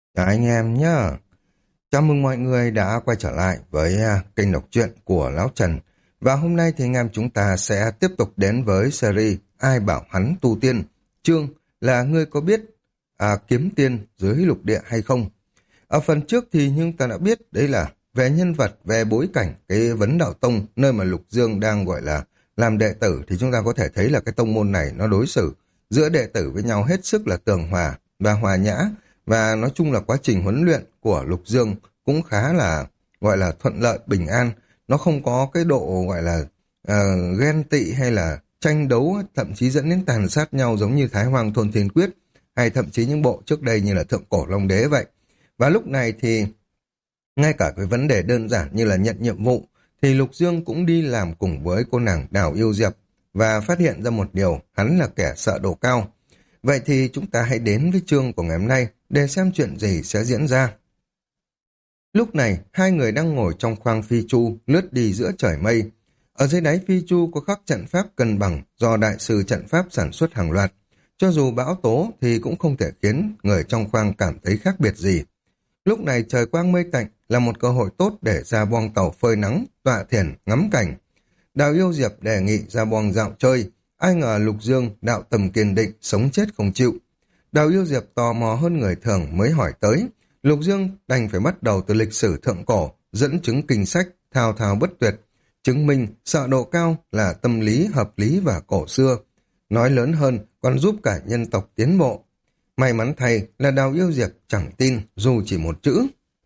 Chào anh em nhá. Chào mừng mọi người đã quay trở lại với kênh đọc truyện của Lão Trần. Và hôm nay thì anh em chúng ta sẽ tiếp tục đến với series Ai bảo hắn tu tiên. Chương là ngươi có biết kiếm tiên dưới lục địa hay không? Ở phần trước thì nhưng ta đã biết đấy là về nhân vật, về bối cảnh cái vấn đạo tông nơi mà Lục Dương đang gọi là làm đệ tử, thì chúng ta có thể thấy là cái tông môn này nó đối xử giữa đệ tử với nhau hết sức là tường hòa và hòa nhã, và nói chung là quá trình huấn luyện của Lục Dương cũng khá là gọi là thuận lợi bình an. Nó không có cái độ gọi là ghen tị hay là tranh đấu, thậm chí dẫn đến tàn sát nhau giống như Thái Hoàng Thôn Thiên Quyết hay thậm chí những bộ trước đây như là Thượng Cổ Long Đế vậy. Và lúc này thì ngay cả cái vấn đề đơn giản như là nhận nhiệm vụ thì Lục Dương cũng đi làm cùng với cô nàng Đào Yêu Diệp và phát hiện ra một điều, hắn là kẻ sợ độ cao. Vậy thì chúng ta hãy đến với chương của ngày hôm nay để xem chuyện gì sẽ diễn ra. Lúc này, hai người đang ngồi trong khoang phi chu, lướt đi giữa trời mây. Ở dưới đáy phi chu có khắc trận pháp cân bằng do đại sư trận pháp sản xuất hàng loạt. Cho dù bão tố thì cũng không thể khiến người trong khoang cảm thấy khác biệt gì. Lúc này trời quang mây tạnh là một cơ hội tốt để ra boong tàu phơi nắng, tọa thiền, ngắm cảnh. Đào Yêu Diệp đề nghị ra boong dạo chơi, ai ngờ Lục Dương đạo tầm kiên định, sống chết không chịu. Đào Yêu Diệp tò mò hơn người thường mới hỏi tới. Lục Dương đành phải bắt đầu từ lịch sử thượng cổ, dẫn chứng kinh sách, thao thao bất tuyệt, chứng minh sợ độ cao là tâm lý, hợp lý và cổ xưa. Nói lớn hơn còn giúp cả nhân tộc tiến bộ. May mắn thay là Đào Yêu Diệp chẳng tin dù chỉ một chữ.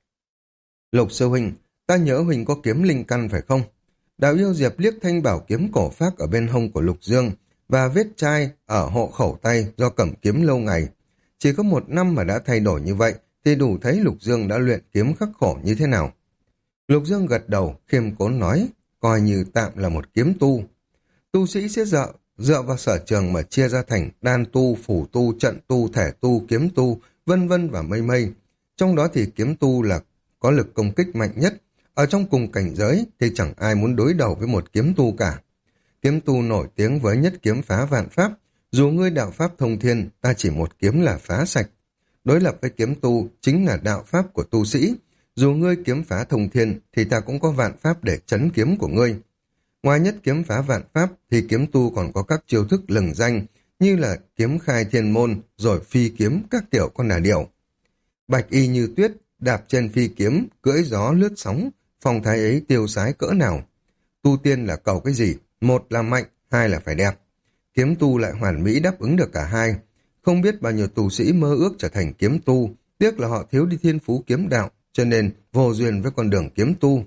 Lục sư huynh, ta nhớ huynh có kiếm linh căn phải không? Đào Yêu Diệp liếc thanh bảo kiếm cổ phác ở bên hông của Lục Dương và vết chai ở hộ khẩu tay do cầm kiếm lâu ngày. Chỉ có 1 năm mà đã thay đổi như vậy thì đủ thấy Lục Dương đã luyện kiếm khắc khổ như thế nào. Lục Dương gật đầu, khiêm tốn nói, coi như tạm là một kiếm tu. Tu sĩ sẽ dựa vào sở trường mà chia ra thành đan tu, phủ tu, trận tu, thể tu, kiếm tu, vân vân và mây mây. Trong đó thì kiếm tu là có lực công kích mạnh nhất. Ở trong cùng cảnh giới thì chẳng ai muốn đối đầu với một kiếm tu cả. Kiếm tu nổi tiếng với nhất kiếm phá vạn pháp. Dù ngươi đạo pháp thông thiên, ta chỉ một kiếm là phá sạch. Đối lập với kiếm tu chính là đạo pháp của tu sĩ. Dù ngươi kiếm phá thông thiên thì ta cũng có vạn pháp để chấn kiếm của ngươi. Ngoài nhất kiếm phá vạn pháp thì kiếm tu còn có các chiêu thức lừng danh như là kiếm khai thiên môn rồi phi kiếm các kiểu con đà điểu. Bạch y như tuyết, đạp trên phi kiếm, cưỡi gió lướt sóng, phong thái ấy tiêu sái cỡ nào. Tu tiên là cầu cái gì? Một là mạnh, hai là phải đẹp. Kiếm tu lại hoàn mỹ đáp ứng được cả hai. Không biết bao nhiêu tu sĩ mơ ước trở thành kiếm tu, tiếc là họ thiếu đi thiên phú kiếm đạo, cho nên vô duyên với con đường kiếm tu.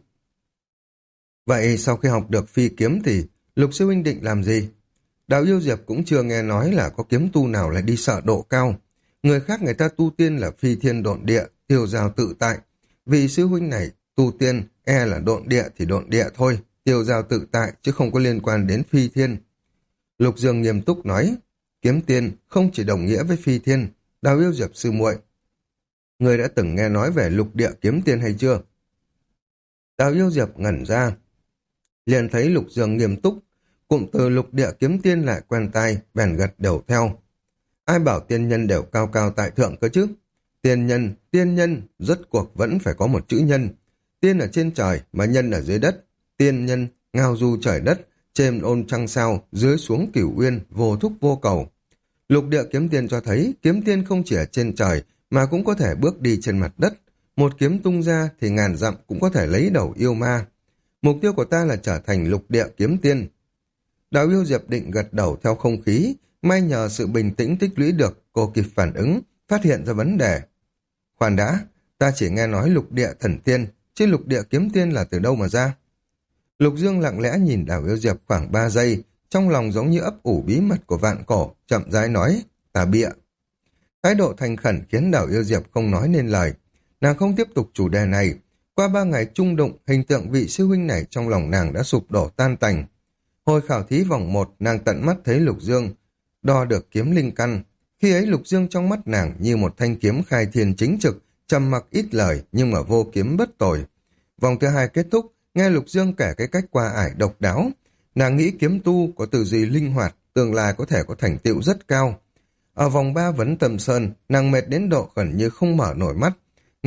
Vậy sau khi học được phi kiếm thì Lục sư huynh định làm gì? Đào Yêu Diệp cũng chưa nghe nói là có kiếm tu nào lại đi sợ độ cao. Người khác người ta tu tiên là phi thiên độn địa, tiêu dao tự tại. Vì sư huynh này tu tiên là độn địa thì độn địa thôi, tiêu dao tự tại chứ không có liên quan đến phi thiên. Lục Dương nghiêm túc nói, kiếm tiên không chỉ đồng nghĩa với phi thiên. Đào Yêu Diệp sư muội, người đã từng nghe nói về lục địa kiếm tiên hay chưa? Đào Yêu Diệp ngẩn ra, liền thấy Lục Dương nghiêm túc, cụm từ lục địa kiếm tiên lại quen tai, bèn gật đầu theo. Ai bảo tiên nhân đều cao cao tại thượng cơ chứ? Tiên nhân, rốt cuộc vẫn phải có một chữ nhân. Tiên ở trên trời mà nhân ở dưới đất. Tiên nhân, ngao du trời đất, trên ôn trăng sao, dưới xuống cửu uyên, vô thúc vô cầu. Lục địa kiếm tiên cho thấy kiếm tiên không chỉ ở trên trời mà cũng có thể bước đi trên mặt đất. Một kiếm tung ra thì ngàn dặm cũng có thể lấy đầu yêu ma. Mục tiêu của ta là trở thành lục địa kiếm tiên. Đào Yêu Diệp định gật đầu theo không khí, may nhờ sự bình tĩnh tích lũy được, cô kịp phản ứng, phát hiện ra vấn đề. Khoan đã, ta chỉ nghe nói lục địa thần tiên, chứ lục địa kiếm tiên là từ đâu mà ra? Lục Dương lặng lẽ nhìn Đào Yêu Diệp khoảng 3 giây, trong lòng giống như ấp ủ bí mật của vạn cổ, chậm rãi nói, ta bịa. Thái độ thành khẩn khiến Đào Yêu Diệp không nói nên lời. Nàng không tiếp tục chủ đề này. Qua 3 ngày chung đụng, hình tượng vị sư huynh này trong lòng nàng đã sụp đổ tan tành. Hồi khảo thí vòng 1, nàng tận mắt thấy Lục Dương đo được kiếm linh căn. Khi ấy Lục Dương trong mắt nàng như một thanh kiếm khai thiên chính trực, trầm mặc ít lời nhưng mà vô kiếm bất tồi. Vòng thứ 2 kết thúc, nghe Lục Dương kể cái cách qua ải độc đáo. Nàng nghĩ kiếm tu có tư duy linh hoạt, tương lai có thể có thành tựu rất cao. Ở vòng 3 vấn Tầm Sơn, nàng mệt đến độ gần như không mở nổi mắt,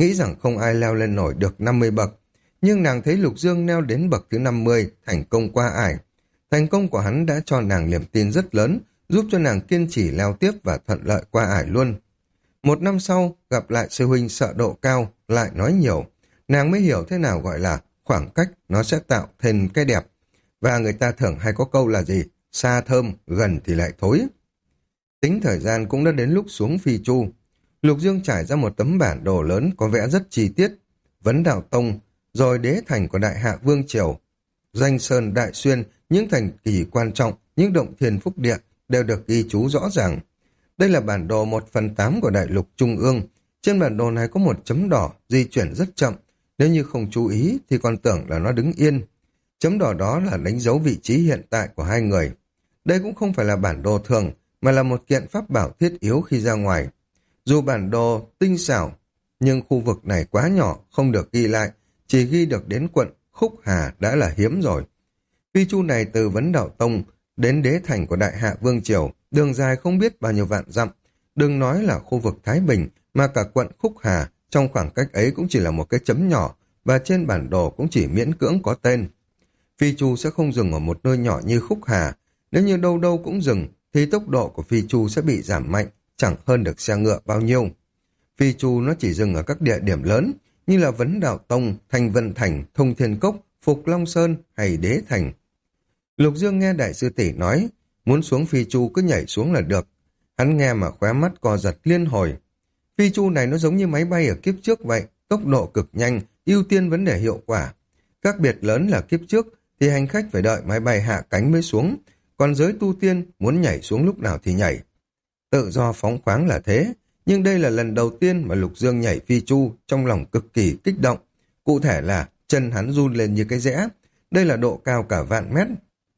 nghĩ rằng không ai leo lên nổi được 50 bậc. Nhưng nàng thấy Lục Dương leo đến bậc thứ 50, thành công qua ải. Thành công của hắn đã cho nàng niềm tin rất lớn, giúp cho nàng kiên trì leo tiếp và thuận lợi qua ải luôn. Một năm sau, gặp lại sư huynh sợ độ cao, lại nói nhiều. Nàng mới hiểu thế nào gọi là khoảng cách nó sẽ tạo thành cái đẹp. Và người ta thường hay có câu là gì? Xa thơm, gần thì lại thối. Tính thời gian cũng đã đến lúc xuống Phi Chu. Lục Dương trải ra một tấm bản đồ lớn có vẽ rất chi tiết. Vấn Đạo Tông, rồi đế thành của Đại Hạ Vương Triều. Danh Sơn Đại Xuyên, những thành kỳ quan trọng, những động thiên phúc địa đều được ghi chú rõ ràng. Đây là bản đồ 1/8 của đại lục Trung ương. Trên bản đồ này có một chấm đỏ, di chuyển rất chậm. Nếu như không chú ý thì còn tưởng là nó đứng yên. Chấm đỏ đó là đánh dấu vị trí hiện tại của hai người. Đây cũng không phải là bản đồ thường, mà là một kiện pháp bảo thiết yếu khi ra ngoài. Dù bản đồ tinh xảo, nhưng khu vực này quá nhỏ, không được ghi lại, chỉ ghi được đến quận Khúc Hà đã là hiếm rồi. Phi Chu này từ Vấn Đạo Tông đến đế thành của Đại Hạ Vương Triều, đường dài không biết bao nhiêu vạn dặm. Đừng nói là khu vực Thái Bình, mà cả quận Khúc Hà, trong khoảng cách ấy cũng chỉ là một cái chấm nhỏ, và trên bản đồ cũng chỉ miễn cưỡng có tên. Phi Chu sẽ không dừng ở một nơi nhỏ như Khúc Hà. Nếu như đâu đâu cũng dừng, thì tốc độ của Phi Chu sẽ bị giảm mạnh, chẳng hơn được xe ngựa bao nhiêu. Phi Chu nó chỉ dừng ở các địa điểm lớn, như là Vấn Đạo Tông, Thanh Vân Thành, Thông Thiên Cốc, Phục Long Sơn hay Đế Thành. Lục Dương nghe đại sư tỷ nói, muốn xuống Phi Chu cứ nhảy xuống là được. Hắn nghe mà khóe mắt co giật liên hồi. Phi Chu này nó giống như máy bay ở kiếp trước vậy, tốc độ cực nhanh, ưu tiên vấn đề hiệu quả. Khác biệt lớn là kiếp trước thì hành khách phải đợi máy bay hạ cánh mới xuống, còn giới tu tiên muốn nhảy xuống lúc nào thì nhảy. Tự do phóng khoáng là thế, nhưng đây là lần đầu tiên mà Lục Dương nhảy Phi Chu, trong lòng cực kỳ kích động. Cụ thể là chân hắn run lên như cái rẽ, đây là độ cao cả vạn mét.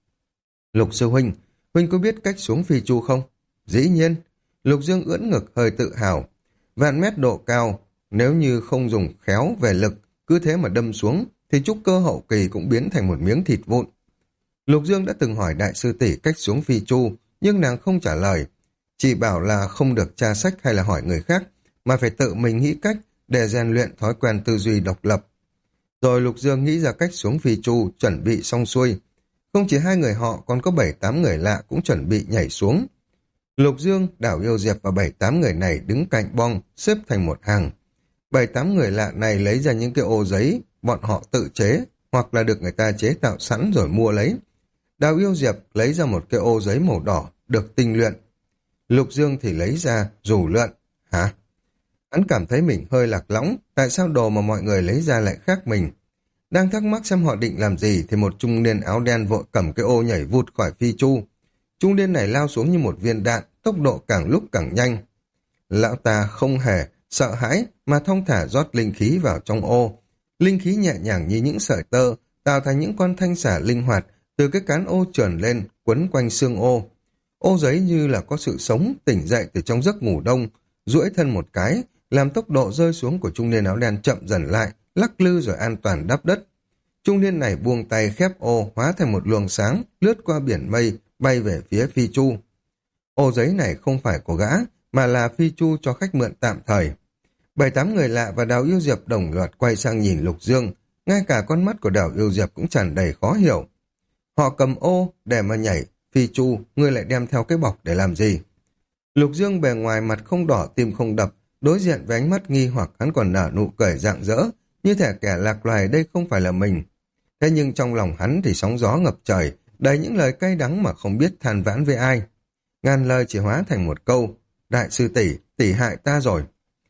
Lục sư huynh, huynh có biết cách xuống Phi Chu không? Dĩ nhiên. Lục Dương ưỡn ngực hơi tự hào. Vạn mét độ cao, nếu như không dùng khéo về lực, cứ thế mà đâm xuống, thì trúc cơ hậu kỳ cũng biến thành một miếng thịt vụn. Lục Dương đã từng hỏi đại sư tỷ cách xuống Phi Chu, nhưng nàng không trả lời. Chỉ bảo là không được tra sách hay là hỏi người khác, mà phải tự mình nghĩ cách để rèn luyện thói quen tư duy độc lập. Rồi Lục Dương nghĩ ra cách xuống Phi Chu, chuẩn bị xong xuôi. Không chỉ hai người họ, còn có 7-8 người lạ cũng chuẩn bị nhảy xuống. Lục Dương, Đảo Yêu Diệp và 7-8 người này đứng cạnh bong, xếp thành một hàng. 7-8 người lạ này lấy ra những cái ô giấy, bọn họ tự chế, hoặc là được người ta chế tạo sẵn rồi mua lấy. Đào Yêu Diệp lấy ra một cái ô giấy màu đỏ, được tinh luyện. Lục Dương thì lấy ra dù lượn. Hả? Hắn cảm thấy mình hơi lạc lõng, tại sao đồ mà mọi người lấy ra lại khác mình? Đang thắc mắc xem họ định làm gì thì một trung niên áo đen vội cầm cái ô nhảy vụt khỏi Phi Chu. Trung niên này lao xuống như một viên đạn, tốc độ càng lúc càng nhanh. Lão ta không hề sợ hãi mà thong thả rót linh khí vào trong ô. Linh khí nhẹ nhàng như những sợi tơ, tạo thành những con thanh xả linh hoạt từ cái cán ô trườn lên, quấn quanh xương ô. Ô giấy như là có sự sống, tỉnh dậy từ trong giấc ngủ đông, duỗi thân một cái, làm tốc độ rơi xuống của trung niên áo đen chậm dần lại, lắc lư rồi an toàn đáp đất. Trung niên này buông tay khép ô, hóa thành một luồng sáng, lướt qua biển mây, bay về phía Phi Chu. Ô giấy này không phải của gã, mà là Phi Chu cho khách mượn tạm thời. 7-8 người lạ và Đào Yêu Diệp đồng loạt quay sang nhìn Lục Dương, ngay cả con mắt của Đào Yêu Diệp cũng tràn đầy khó hiểu. Họ cầm ô để mà nhảy, Phi Chu, ngươi lại đem theo cái bọc để làm gì? Lục Dương bề ngoài mặt không đỏ tim không đập, đối diện với ánh mắt nghi hoặc hắn còn nở nụ cười rạng rỡ, như thể kẻ lạc loài đây không phải là mình. Thế nhưng trong lòng hắn thì sóng gió ngập trời, đầy những lời cay đắng mà không biết than vãn với ai. Ngàn lời chỉ hóa thành một câu, đại sư tỷ, tỷ hại ta rồi.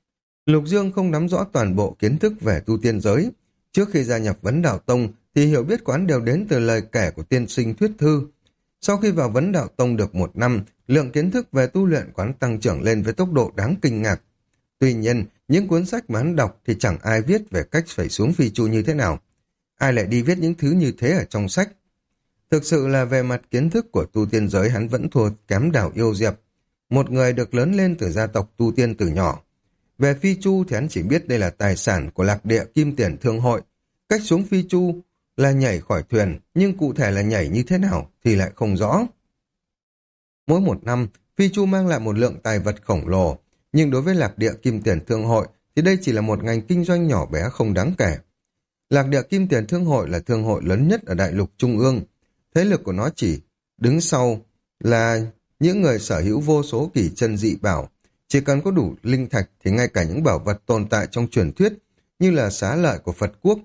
Lục Dương không nắm rõ toàn bộ kiến thức về tu tiên giới. Trước khi gia nhập Vấn Đạo Tông thì hiểu biết của hắn đều đến từ lời kể của tiên sinh thuyết thư. Sau khi vào Vấn Đạo Tông được 1 năm, lượng kiến thức về tu luyện của hắn tăng trưởng lên với tốc độ đáng kinh ngạc. Tuy nhiên, những cuốn sách mà hắn đọc thì chẳng ai viết về cách phải xuống Phi Chu như thế nào. Ai lại đi viết những thứ như thế ở trong sách? Thực sự là về mặt kiến thức của tu tiên giới hắn vẫn thua kém Đào Yêu Diệp, một người được lớn lên từ gia tộc tu tiên từ nhỏ. Về Phi Chu thì hắn chỉ biết đây là tài sản của Lạc Địa Kim Tiền Thương Hội. Cách xuống Phi Chu là nhảy khỏi thuyền, nhưng cụ thể là nhảy như thế nào thì lại không rõ. Mỗi 1 năm, Phi Chu mang lại một lượng tài vật khổng lồ, nhưng đối với Lạc Địa Kim Tiền Thương Hội thì đây chỉ là một ngành kinh doanh nhỏ bé không đáng kể. Lạc Địa Kim Tiền Thương hội là thương hội lớn nhất ở đại lục Trung ương. Thế lực của nó chỉ đứng sau là những người sở hữu vô số kỳ chân dị bảo. Chỉ cần có đủ linh thạch thì ngay cả những bảo vật tồn tại trong truyền thuyết như là xá lợi của Phật quốc,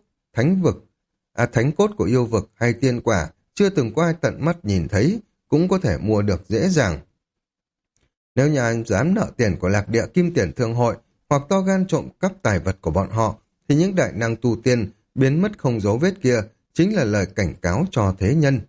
thánh cốt của yêu vực hay tiên quả chưa từng có ai tận mắt nhìn thấy cũng có thể mua được dễ dàng. Nếu nhà anh dám nợ tiền của Lạc Địa Kim Tiền Thương hội hoặc to gan trộm cắp tài vật của bọn họ thì những đại năng tu tiên biến mất không dấu vết kia chính là lời cảnh cáo cho thế nhân.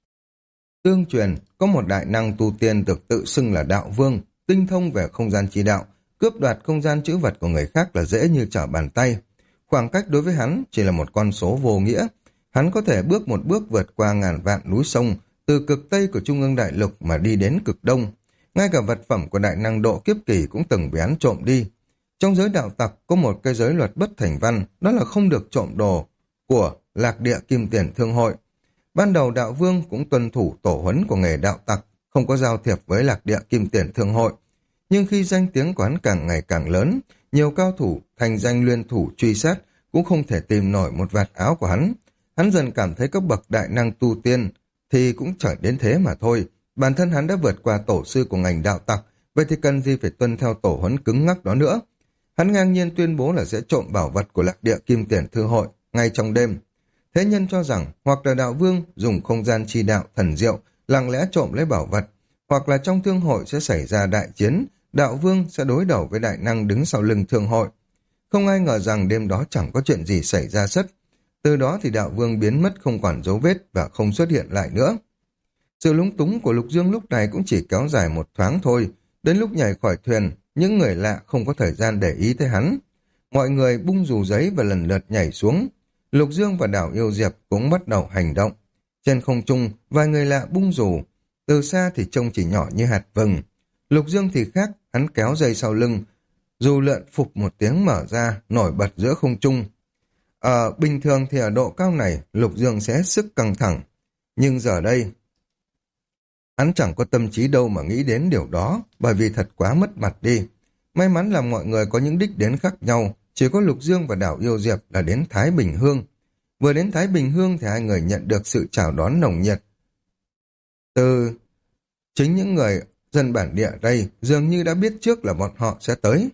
Tương truyền, có một đại năng tu tiên được tự xưng là đạo vương, tinh thông về không gian chi đạo, cướp đoạt không gian trữ vật của người khác là dễ như trở bàn tay. Khoảng cách đối với hắn chỉ là một con số vô nghĩa. Hắn có thể bước một bước vượt qua ngàn vạn núi sông, từ cực Tây của Trung ương Đại Lục mà đi đến cực Đông. Ngay cả vật phẩm của đại năng độ kiếp kỳ cũng từng bị hắn trộm đi. Trong giới đạo tặc có một cái giới luật bất thành văn, đó là không được trộm đồ của Lạc Địa Kim Tiền Thương hội. Ban đầu đạo vương cũng tuân thủ tổ huấn của nghề đạo tặc, không có giao thiệp với Lạc Địa Kim Tiền Thương hội. Nhưng khi danh tiếng của hắn càng ngày càng lớn, nhiều cao thủ thành danh luyện thủ truy sát cũng không thể tìm nổi một vạt áo của hắn. Hắn dần cảm thấy các bậc đại năng tu tiên thì cũng trở đến thế mà thôi. Bản thân hắn đã vượt qua tổ sư của ngành đạo tặc, vậy thì cần gì phải tuân theo tổ huấn cứng ngắc đó nữa. Hắn ngang nhiên tuyên bố là sẽ trộm bảo vật của Lạc Địa Kim Tiền Thương hội ngay trong đêm. Thế nhân cho rằng hoặc là đạo vương dùng không gian chi đạo thần diệu lặng lẽ trộm lấy bảo vật, hoặc là trong thương hội sẽ xảy ra đại chiến, đạo vương sẽ đối đầu với đại năng đứng sau lưng thương hội. Không ai ngờ rằng đêm đó chẳng có chuyện gì xảy ra sất. Từ đó thì đạo vương biến mất không còn dấu vết và không xuất hiện lại nữa. Sự lúng túng của Lục Dương lúc này cũng chỉ kéo dài một thoáng thôi. Đến lúc nhảy khỏi thuyền, những người lạ không có thời gian để ý tới hắn. Mọi người bung dù giấy và lần lượt nhảy xuống. Lục Dương và đảo Yêu Diệp cũng bắt đầu hành động. Trên không trung, vài người lạ bung dù. Từ xa thì trông chỉ nhỏ như hạt vừng. Lục Dương thì khác, hắn kéo dây sau lưng. Dù lượn phục một tiếng mở ra, nổi bật giữa không trung. Bình thường thì ở độ cao này, Lục Dương sẽ hết sức căng thẳng. Nhưng giờ đây, hắn chẳng có tâm trí đâu mà nghĩ đến điều đó, bởi vì thật quá mất mặt đi. May mắn là mọi người có những đích đến khác nhau, chỉ có Lục Dương và đảo Yêu Diệp là đến Thái Bình Hương. Vừa đến Thái Bình Hương thì hai người nhận được sự chào đón nồng nhiệt. Từ chính những người dân bản địa đây dường như đã biết trước là bọn họ sẽ tới.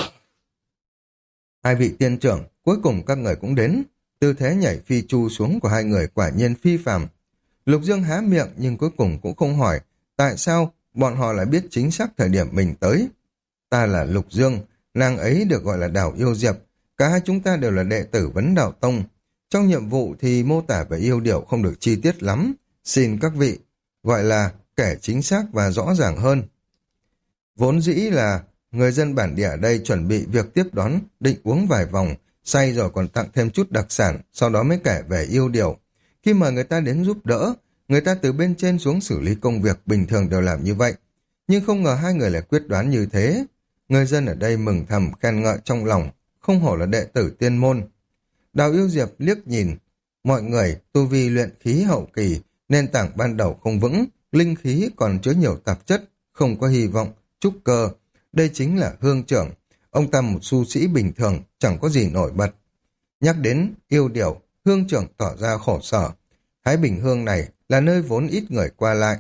Hai vị tiên trưởng, cuối cùng các người cũng đến. Tư thế nhảy phi chu xuống của hai người quả nhiên phi phàm. Lục Dương há miệng nhưng cuối cùng cũng không hỏi tại sao bọn họ lại biết chính xác thời điểm mình tới. Ta là Lục Dương, nàng ấy được gọi là đảo Yêu Diệp. Cả hai chúng ta đều là đệ tử Vấn Đạo Tông. Trong nhiệm vụ thì mô tả về yêu điểu không được chi tiết lắm. Xin các vị gọi là kể chính xác và rõ ràng hơn. Vốn dĩ là người dân bản địa ở đây chuẩn bị việc tiếp đón, định uống vài vòng, say rồi còn tặng thêm chút đặc sản, sau đó mới kể về yêu điểu. Khi mời người ta đến giúp đỡ, người ta từ bên trên xuống xử lý công việc bình thường đều làm như vậy. Nhưng không ngờ hai người lại quyết đoán như thế. Người dân ở đây mừng thầm khen ngợi trong lòng, không hổ là đệ tử tiên môn. Đào Yêu Diệp liếc nhìn, mọi người tu vi luyện khí hậu kỳ, nền tảng ban đầu không vững, linh khí còn chứa nhiều tạp chất, không có hy vọng, trúc cơ. Đây chính là Hương trưởng, ông ta một tu sĩ bình thường, chẳng có gì nổi bật. Nhắc đến yêu điểu, Hương trưởng tỏ ra khổ sở. Thái Bình Hương này là nơi vốn ít người qua lại,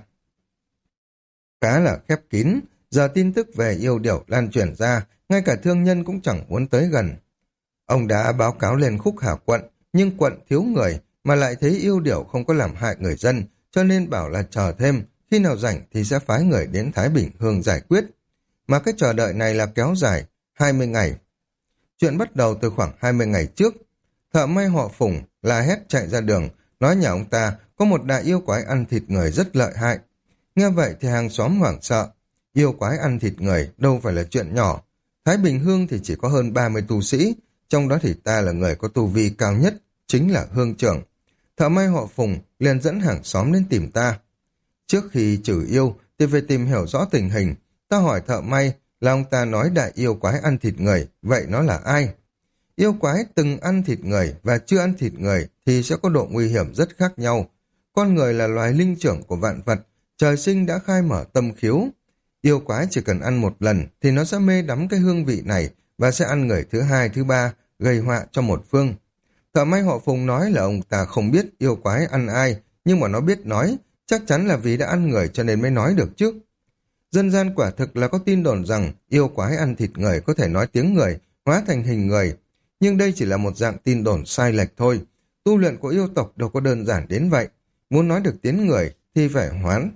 khá là khép kín. Giờ tin tức về yêu điểu lan truyền ra, ngay cả thương nhân cũng chẳng muốn tới gần. Ông đã báo cáo lên Khúc Hà quận, nhưng quận thiếu người, mà lại thấy yêu điểu không có làm hại người dân, cho nên bảo là chờ thêm, khi nào rảnh thì sẽ phái người đến Thái Bình Hương giải quyết. Mà cái chờ đợi này là kéo dài 20 ngày. Chuyện bắt đầu từ khoảng 20 ngày trước. Thợ may họ Phùng la hét chạy ra đường, nói nhà ông ta có một đại yêu quái ăn thịt người rất lợi hại. Nghe vậy thì hàng xóm hoảng sợ. Yêu quái ăn thịt người đâu phải là chuyện nhỏ. Thái Bình Hương thì chỉ có hơn 30 tu sĩ, trong đó thì ta là người có tu vi cao nhất, chính là Hương trưởng. Thợ may họ Phùng liền dẫn hàng xóm đến tìm ta. Trước khi trừ yêu thì phải tìm hiểu rõ tình hình. Ta hỏi thợ may là ông ta nói đại yêu quái ăn thịt người, vậy nó là ai? Yêu quái từng ăn thịt người và chưa ăn thịt người thì sẽ có độ nguy hiểm rất khác nhau. Con người là loài linh trưởng của vạn vật, trời sinh đã khai mở tâm khiếu. Yêu quái chỉ cần ăn một lần thì nó sẽ mê đắm cái hương vị này và sẽ ăn người thứ hai, thứ ba, gây họa cho một phương. Thợ may họ Phùng nói là ông ta không biết yêu quái ăn ai, nhưng mà nó biết nói, chắc chắn là vì đã ăn người cho nên mới nói được chứ. Dân gian quả thực là có tin đồn rằng yêu quái ăn thịt người có thể nói tiếng người, hóa thành hình người. Nhưng đây chỉ là một dạng tin đồn sai lệch thôi. Tu luyện của yêu tộc đâu có đơn giản đến vậy. Muốn nói được tiếng người thì phải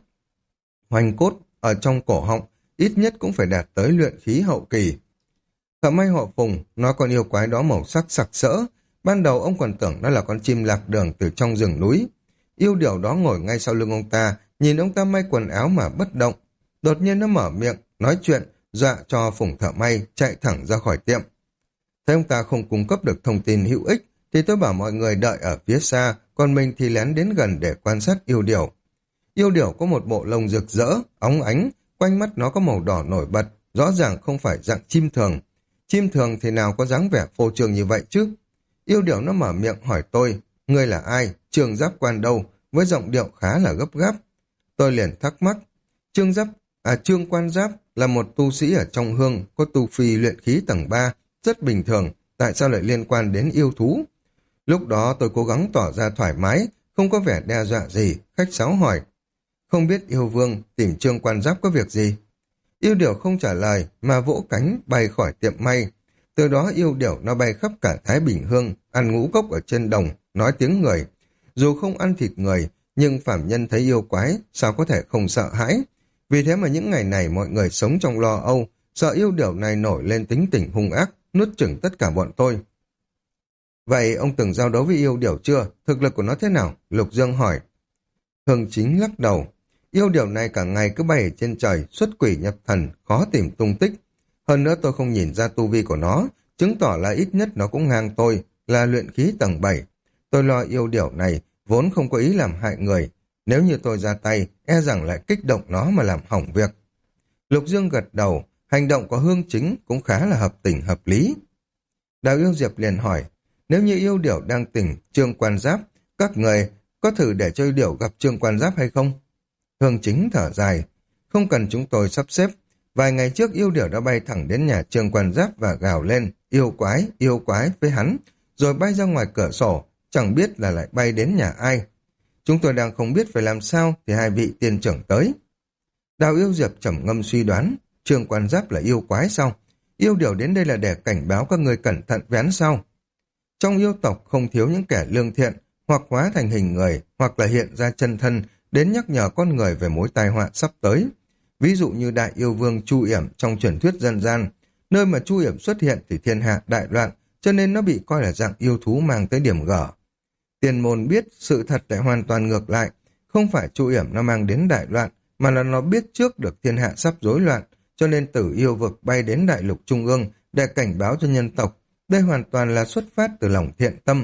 hoành cốt ở trong cổ họng, ít nhất cũng phải đạt tới luyện khí hậu kỳ. Thợ may họ Phùng nói con yêu quái đó màu sắc sặc sỡ. Ban đầu ông còn tưởng nó là con chim lạc đường từ trong rừng núi. Yêu điểu đó ngồi ngay sau lưng ông ta, nhìn ông ta may quần áo mà bất động. Đột nhiên nó mở miệng, nói chuyện, dọa cho Phùng thợ may chạy thẳng ra khỏi tiệm. Thấy ông ta không cung cấp được thông tin hữu ích, thì tôi bảo mọi người đợi ở phía xa, còn mình thì lén đến gần để quan sát yêu điểu. Yêu điểu có một bộ lông rực rỡ, óng ánh, quanh mắt nó có màu đỏ nổi bật, rõ ràng không phải dạng chim thường. Chim thường thì nào có dáng vẻ phô trương như vậy chứ? Yêu điểu nó mở miệng hỏi tôi, ngươi là ai, Trương Giáp Quan đâu, với giọng điệu khá là gấp gáp. Tôi liền thắc mắc, Trương Quan Giáp là một tu sĩ ở trong hương, có tu phi luyện khí tầng 3, rất bình thường, tại sao lại liên quan đến yêu thú? Lúc đó tôi cố gắng tỏ ra thoải mái, không có vẻ đe dọa gì, khách sáo hỏi. Không biết yêu vương tìm Trương Quan Giáp có việc gì? Yêu điểu không trả lời mà vỗ cánh bay khỏi tiệm may. Từ đó yêu điểu nó bay khắp cả Thái Bình Hương, ăn ngũ cốc ở trên đồng, nói tiếng người. Dù không ăn thịt người, nhưng phàm nhân thấy yêu quái, sao có thể không sợ hãi? Vì thế mà những ngày này mọi người sống trong lo âu, sợ yêu điểu này nổi lên tính tình hung ác, nuốt chửng tất cả bọn tôi. Vậy ông từng giao đấu với yêu điểu chưa? Thực lực của nó thế nào? Lục Dương hỏi. Hương Chính lắc đầu. Yêu điểu này cả ngày cứ bay ở trên trời, xuất quỷ nhập thần, khó tìm tung tích. Hơn nữa tôi không nhìn ra tu vi của nó, chứng tỏ là ít nhất nó cũng ngang tôi, là luyện khí tầng 7. Tôi lo yêu điểu này, vốn không có ý làm hại người. Nếu như tôi ra tay, e rằng lại kích động nó mà làm hỏng việc. Lục Dương gật đầu, hành động của Hương Chính cũng khá là hợp tình hợp lý. Đào Yêu Diệp liền hỏi, nếu như yêu điểu đang tỉnh Trương Quan Giáp, các người có thử để cho yêu điểu gặp Trương Quan Giáp hay không? Hương Chính thở dài, không cần chúng tôi sắp xếp. Vài ngày trước yêu điểu đã bay thẳng đến nhà Trương Quan Giáp và gào lên, yêu quái với hắn, rồi bay ra ngoài cửa sổ, chẳng biết là lại bay đến nhà ai. Chúng tôi đang không biết phải làm sao thì hai vị tiên trưởng tới. Đào Yêu Diệp trầm ngâm suy đoán, Trương Quan Giáp là yêu quái sao? Yêu điểu đến đây là để cảnh báo các người cẩn thận với hắn sao? Trong yêu tộc không thiếu những kẻ lương thiện, hoặc hóa thành hình người, hoặc là hiện ra chân thân, đến nhắc nhở con người về mối tai họa sắp tới. Ví dụ như đại yêu vương Chu Yểm trong truyền thuyết dân gian, nơi mà Chu Yểm xuất hiện thì thiên hạ đại loạn, cho nên nó bị coi là dạng yêu thú mang tới điểm gở. Tiền môn biết sự thật lại hoàn toàn ngược lại, không phải Chu Yểm nó mang đến đại loạn, mà là nó biết trước được thiên hạ sắp rối loạn, cho nên Tử Yêu Vực bay đến đại lục trung ương để cảnh báo cho nhân tộc. Đây hoàn toàn là xuất phát từ lòng thiện tâm.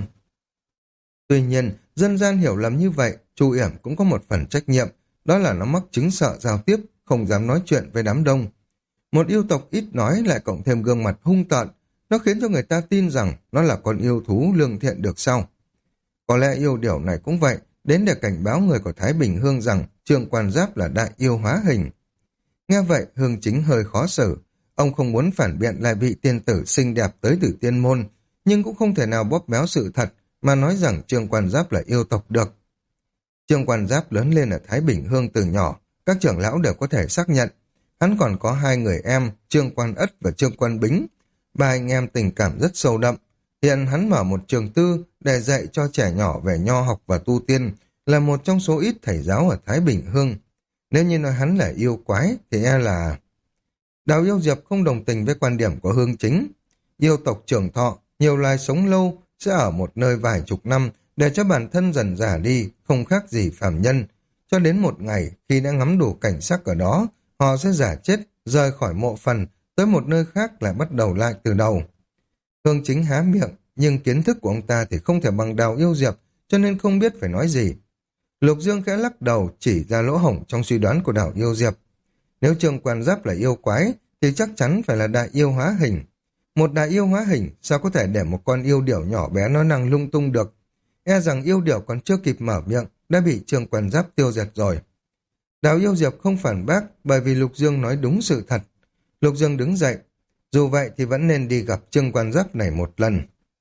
Tuy nhiên, dân gian hiểu lầm như vậy, Chu Yểm cũng có một phần trách nhiệm, đó là nó mắc chứng sợ giao tiếp, không dám nói chuyện với đám đông. Một yêu tộc ít nói lại cộng thêm gương mặt hung tợn, nó khiến cho người ta tin rằng nó là con yêu thú lương thiện được sau. Có lẽ yêu điểu này cũng vậy, đến để cảnh báo người của Thái Bình Hương rằng Trương Quan Giáp là đại yêu hóa hình. Nghe vậy, Hương Chính hơi khó xử. Ông không muốn phản biện lại vị tiên tử xinh đẹp tới từ tiên môn, nhưng cũng không thể nào bóp méo sự thật mà nói rằng Trương Quan Giáp là yêu tộc được. Trương Quan Giáp lớn lên ở Thái Bình Hương từ nhỏ, các trưởng lão đều có thể xác nhận. Hắn còn có hai người em, Trương Quan Ất và Trương Quan Bính. Ba anh em tình cảm rất sâu đậm. Hiện hắn mở một trường tư để dạy cho trẻ nhỏ về nho học và tu tiên, là một trong số ít thầy giáo ở Thái Bình Hương. Nếu như nói hắn là yêu quái thì e là... Đào Yêu Diệp không đồng tình với quan điểm của Hương Chính. Yêu tộc trường thọ, nhiều loài sống lâu, sẽ ở một nơi vài chục năm để cho bản thân dần già đi, không khác gì phàm nhân. Cho đến một ngày, khi đã ngắm đủ cảnh sắc ở đó, họ sẽ giả chết, rời khỏi mộ phần, tới một nơi khác lại bắt đầu lại từ đầu. Hương Chính há miệng, nhưng kiến thức của ông ta thì không thể bằng Đào Yêu Diệp, cho nên không biết phải nói gì. Lục Dương khẽ lắc đầu chỉ ra lỗ hổng trong suy đoán của Đào Yêu Diệp. Nếu Trương Quan Giáp là yêu quái, thì chắc chắn phải là đại yêu hóa hình. Một đại yêu hóa hình sao có thể để một con yêu điểu nhỏ bé nói năng lung tung được. E rằng yêu điểu còn chưa kịp mở miệng, đã bị Trương Quan Giáp tiêu diệt rồi. Đào Yêu Diệp không phản bác bởi vì Lục Dương nói đúng sự thật. Lục Dương đứng dậy. Dù vậy thì vẫn nên đi gặp Trương Quan Giáp này một lần.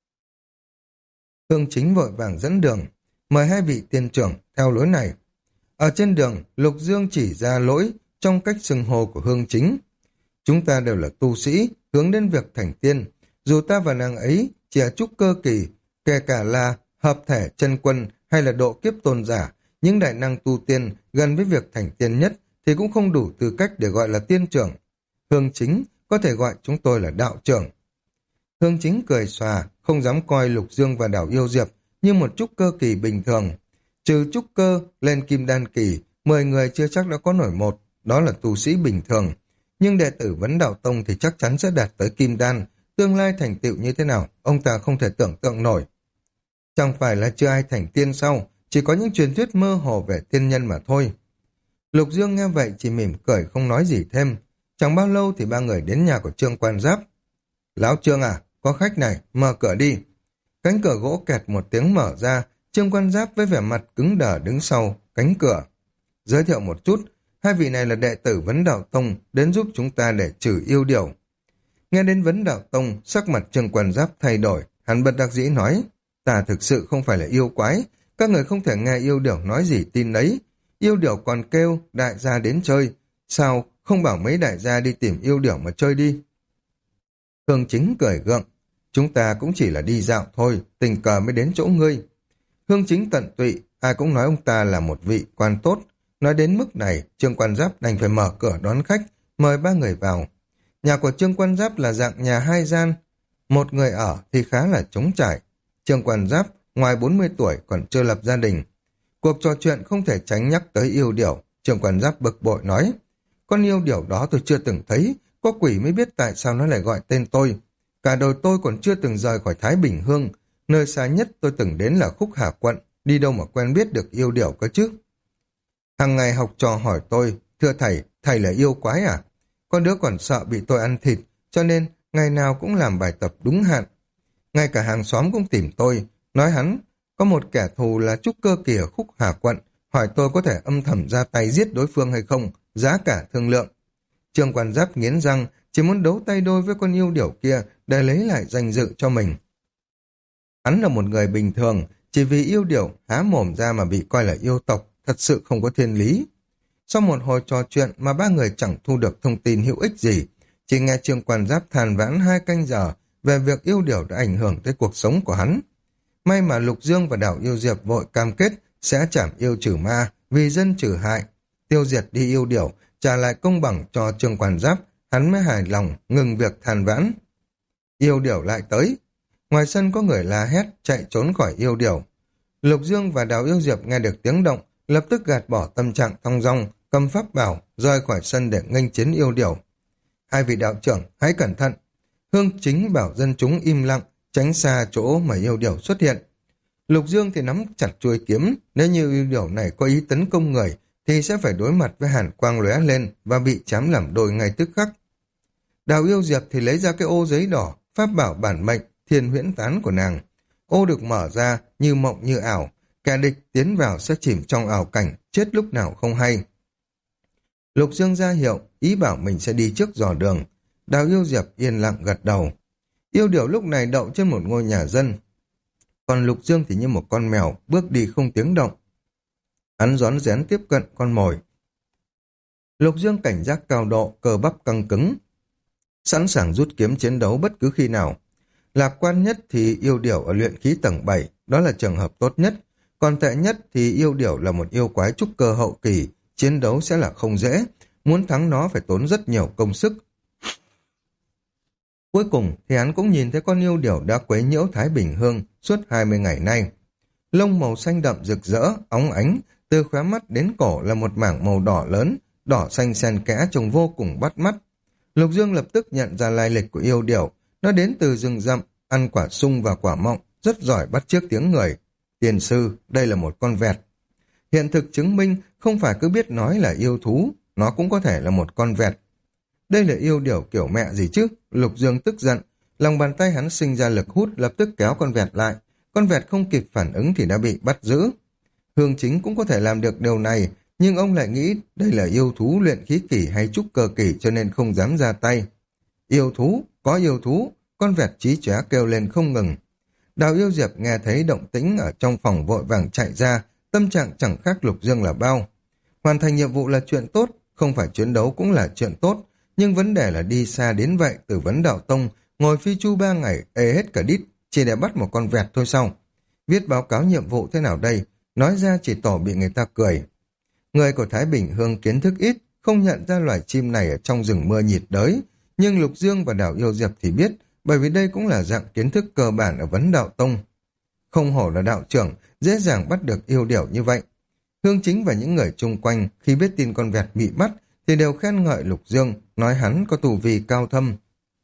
Hương Chính vội vàng dẫn đường, mời hai vị tiên trưởng theo lối này. Ở trên đường, Lục Dương chỉ ra lỗi trong cách xưng hô của Hương Chính. Chúng ta đều là tu sĩ, hướng đến việc thành tiên. Dù ta và nàng ấy chỉ là trúc cơ kỳ, kể cả là hợp thể chân quân hay là độ kiếp tôn giả, những đại năng tu tiên gần với việc thành tiên nhất thì cũng không đủ tư cách để gọi là tiên trưởng. Hương Chính có thể gọi chúng tôi là đạo trưởng. Hương Chính cười xòa, không dám coi Lục Dương và Đào Yêu Diệp như một trúc cơ kỳ bình thường. Trừ trúc cơ lên kim đan kỳ, 10 người chưa chắc đã có nổi một, đó là tu sĩ bình thường. Nhưng đệ tử Vấn Đạo Tông thì chắc chắn sẽ đạt tới kim đan, tương lai thành tựu như thế nào, ông ta không thể tưởng tượng nổi. Chẳng phải là chưa ai thành tiên sao, chỉ có những truyền thuyết mơ hồ về tiên nhân mà thôi. Lục Dương nghe vậy chỉ mỉm cười không nói gì thêm. Chẳng bao lâu thì ba người đến nhà của Trương Quan Giáp. Lão Trương à, có khách này, mở cửa đi. Cánh cửa gỗ kẹt một tiếng mở ra, Trương Quan Giáp với vẻ mặt cứng đờ đứng sau cánh cửa. Giới thiệu một chút, hai vị này là đệ tử Vấn Đạo Tông đến giúp chúng ta để trừ yêu điểu. Nghe đến Vấn Đạo Tông, sắc mặt Trương Quan Giáp thay đổi, hắn bất đắc dĩ nói, ta thực sự không phải là yêu quái, các người không thể nghe yêu điểu nói gì tin lấy. Yêu điểu còn kêu đại gia đến chơi, sao không bảo mấy đại gia đi tìm yêu điểu mà chơi đi. Hương Chính cười gượng, chúng ta cũng chỉ là đi dạo thôi, tình cờ mới đến chỗ ngươi. Hương Chính tận tụy, ai cũng nói ông ta là một vị quan tốt. Nói đến mức này, Trương Quan Giáp đành phải mở cửa đón khách, mời ba người vào. Nhà của Trương Quan Giáp là dạng nhà hai gian, một người ở thì khá là trống trải. Trương Quan Giáp ngoài 40 tuổi còn chưa lập gia đình. Cuộc trò chuyện không thể tránh nhắc tới yêu điểu. Trương Quan Giáp bực bội nói, con yêu điểu đó tôi chưa từng thấy, có quỷ mới biết tại sao nó lại gọi tên tôi. Cả đời tôi còn chưa từng rời khỏi Thái Bình Hương, nơi xa nhất tôi từng đến là Khúc Hà Quận, đi đâu mà quen biết được yêu điểu cơ chứ. Hàng ngày học trò hỏi tôi, thưa thầy, thầy là yêu quái à? Con đứa còn sợ bị tôi ăn thịt, cho nên ngày nào cũng làm bài tập đúng hạn. Ngay cả hàng xóm cũng tìm tôi, nói hắn có một kẻ thù là trúc cơ kỳ ở Khúc Hà Quận, hỏi tôi có thể âm thầm ra tay giết đối phương hay không, giá cả thương lượng. Trương Quan Giáp nghiến răng, chỉ muốn đấu tay đôi với con yêu điểu kia để lấy lại danh dự cho mình. Hắn là một người bình thường, chỉ vì yêu điểu há mồm ra mà bị coi là yêu tộc, thật sự không có thiên lý. Sau một hồi trò chuyện mà ba người chẳng thu được thông tin hữu ích gì, chỉ nghe Trương Quan Giáp than vãn 2 canh giờ về việc yêu điểu đã ảnh hưởng tới cuộc sống của hắn. May mà Lục Dương và Đào Yêu Diệp vội cam kết sẽ trảm yêu trừ ma, vì dân trừ hại, tiêu diệt đi yêu điểu, trả lại công bằng cho Trương Quan Giáp, hắn mới hài lòng ngừng việc than vãn. Yêu điểu lại tới. Ngoài sân có người la hét chạy trốn khỏi yêu điểu. Lục Dương và Đào Yêu Diệp nghe được tiếng động, lập tức gạt bỏ tâm trạng thong dong, cầm pháp bảo rời khỏi sân để nghênh chiến yêu điểu. Hai vị đạo trưởng hãy cẩn thận. Hương Chính bảo dân chúng im lặng, tránh xa chỗ mà yêu điểu xuất hiện. Lục Dương thì nắm chặt chuôi kiếm, nếu như yêu điểu này có ý tấn công người thì sẽ phải đối mặt với hàn quang lóe lên và bị chém làm đôi ngay tức khắc. Đào Yêu Diệp thì lấy ra cái ô giấy đỏ, pháp bảo bản mệnh Thiên Huyễn Tán của nàng. Ô được mở ra như mộng như ảo, kẻ địch tiến vào sẽ chìm trong ảo cảnh, chết lúc nào không hay. Lục Dương ra hiệu, ý bảo mình sẽ đi trước dò đường. Đào Yêu Diệp yên lặng gật đầu. Yêu điểu lúc này đậu trên một ngôi nhà dân. Còn Lục Dương thì như một con mèo, bước đi không tiếng động. Hắn rón rén tiếp cận con mồi. Lục Dương cảnh giác cao độ, cơ bắp căng cứng, sẵn sàng rút kiếm chiến đấu bất cứ khi nào. Lạc quan nhất thì yêu điểu ở luyện khí tầng 7, đó là trường hợp tốt nhất. Còn tệ nhất thì yêu điểu là một yêu quái trúc cơ hậu kỳ, chiến đấu sẽ là không dễ, muốn thắng nó phải tốn rất nhiều công sức. Cuối cùng thì hắn cũng nhìn thấy con yêu điểu đã quấy nhiễu Thái Bình Hương suốt 20 ngày nay. Lông màu xanh đậm rực rỡ, óng ánh, từ khóe mắt đến cổ là một mảng màu đỏ lớn, đỏ xanh xen kẽ trông vô cùng bắt mắt. Lục Dương lập tức nhận ra lai lịch của yêu điểu, nó đến từ rừng rậm, ăn quả sung và quả mọng, rất giỏi bắt chước tiếng người. Tiền sư, đây là một con vẹt. Hiện thực chứng minh không phải cứ biết nói là yêu thú, nó cũng có thể là một con vẹt. Đây là yêu điểu kiểu mẹ gì chứ? Lục Dương tức giận, lòng bàn tay hắn sinh ra lực hút lập tức kéo con vẹt lại. Con vẹt không kịp phản ứng thì đã bị bắt giữ. Hương Chính cũng có thể làm được điều này, nhưng ông lại nghĩ đây là yêu thú luyện khí kỳ hay trúc cơ kỳ cho nên không dám ra tay. Yêu thú? có yêu thú, con vẹt chí chóe kêu lên không ngừng. Đào Yêu Diệp nghe thấy động tĩnh ở trong phòng vội vàng chạy ra, tâm trạng chẳng khác Lục Dương là bao. Hoàn thành nhiệm vụ là chuyện tốt, không phải chiến đấu cũng là chuyện tốt, nhưng vấn đề là đi xa đến vậy từ Vấn Đạo Tông, ngồi phi chu 3 ngày, ê hết cả đít, chỉ để bắt một con vẹt thôi sao? Viết báo cáo nhiệm vụ thế nào đây? Nói ra chỉ tổ bị người ta cười. Người của Thái Bình Hương kiến thức ít, không nhận ra loài chim này ở trong rừng mưa nhiệt đới, nhưng Lục Dương và Đào Yêu Diệp thì biết, bởi vì đây cũng là dạng kiến thức cơ bản ở Vấn Đạo Tông. Không hổ là đạo trưởng, dễ dàng bắt được yêu điểu như vậy. Hương Chính và những người chung quanh khi biết tin con vẹt bị bắt thì đều khen ngợi Lục Dương, nói hắn có tu vi cao thâm.